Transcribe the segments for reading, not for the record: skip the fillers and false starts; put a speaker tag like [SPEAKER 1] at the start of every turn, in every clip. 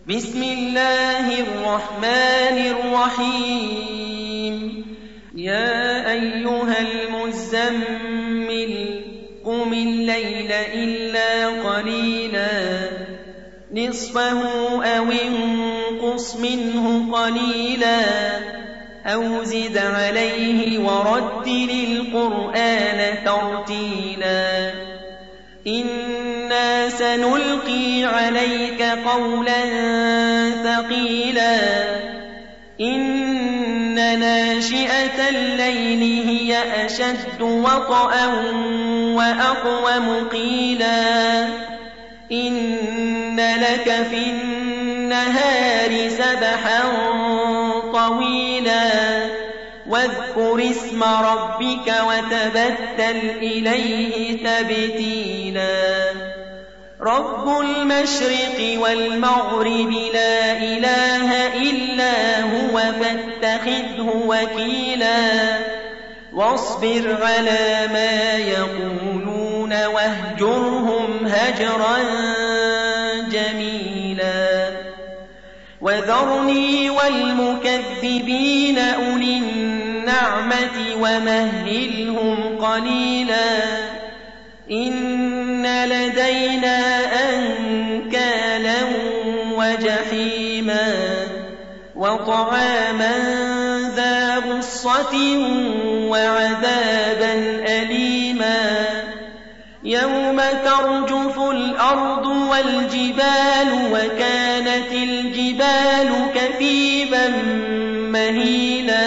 [SPEAKER 1] بسم الله الرحمن الرحيم يا أيها المزمل قم الليل إلا قليلا نصفه أو انقص منه قليلا أو زد عليه ورتل القرآن ترتيلا إنا سنلقي عليك قولا ثقيلا إن ناشئة الليل هي أشد وطئا وأقوم قيلا إن لك في النهار سبحا طويلا واذكر اسم ربك وتبتل إليه تبتيلا رب المشرق والمغرب لا إله إلا هو فاتخذه وكيلا واصبر على ما يقولون واهجرهم هجرا جميلا وذرني والمكذبين أولي النعمة ومهلهم قليلا إن لدينا أنكالا وجحيما وطعاما ذا غصة وعذابا أليما يوم ترجف الأرض والجبال وكانت الجبال كثيبا مهيلا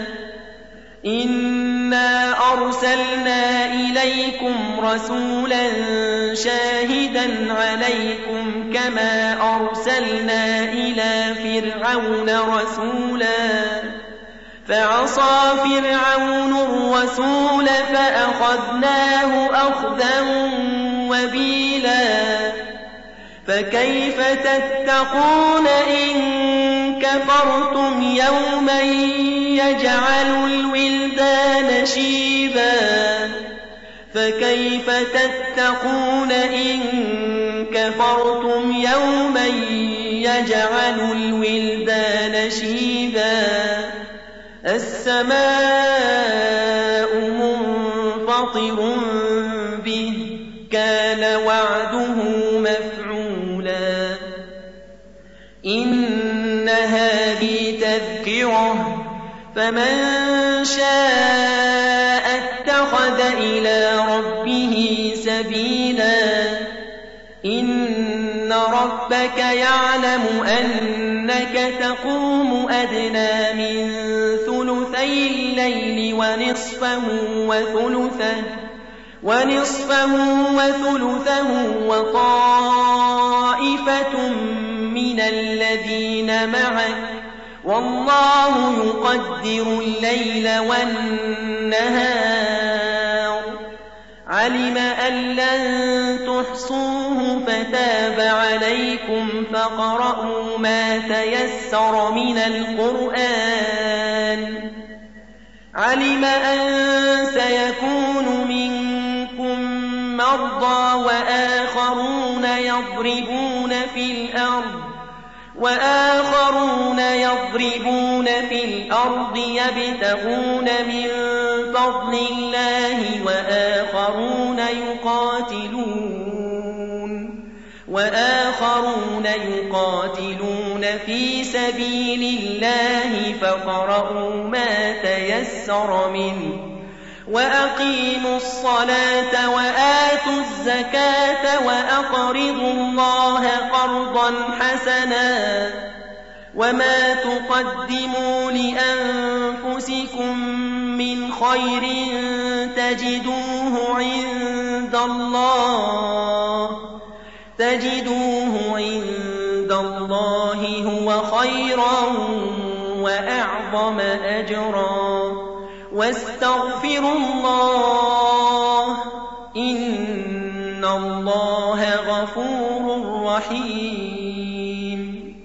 [SPEAKER 1] إنا أرسلنا إليكم رسولا شاهدا عليكم كما أرسلنا إلى فرعون رسولا فعصى فرعون الرسول فأخذناه أخذا وبيلا فكيف تتقون إن كفرتم يوما يجعل الولدان شيبا فكيف تتقون إن كفرتم يوما يجعل الولدان شيبا السماء منفطر به كان وعده مفعولا إن هذه تذكرة فمن شاء اتخذ إلى ربه سبيلا إن ربك يعلم أنك تقوم أدنى من ثلثي الليل ونصفه وثلثه وطائفة من الذين معك والله يقدر الليل والنهار علم أن لن تحصوه فتاب عليكم فاقرؤوا ما تيسر من القرآن علم أن سيكون منكم مرضى وآخرون يضربون في الأرض يبتغون من فضل الله وآخرون يقاتلون في سبيل الله فاقرؤوا ما تيسر منه وأقيموا الصلاة وآتوا الزكاة وأقرضوا الله قرضا حسنا وما تقدموا لأنفسكم من خير تجدوه عند الله هو خيرا وأعظم أجرا واستغفروا الله إن الله غفور رحيم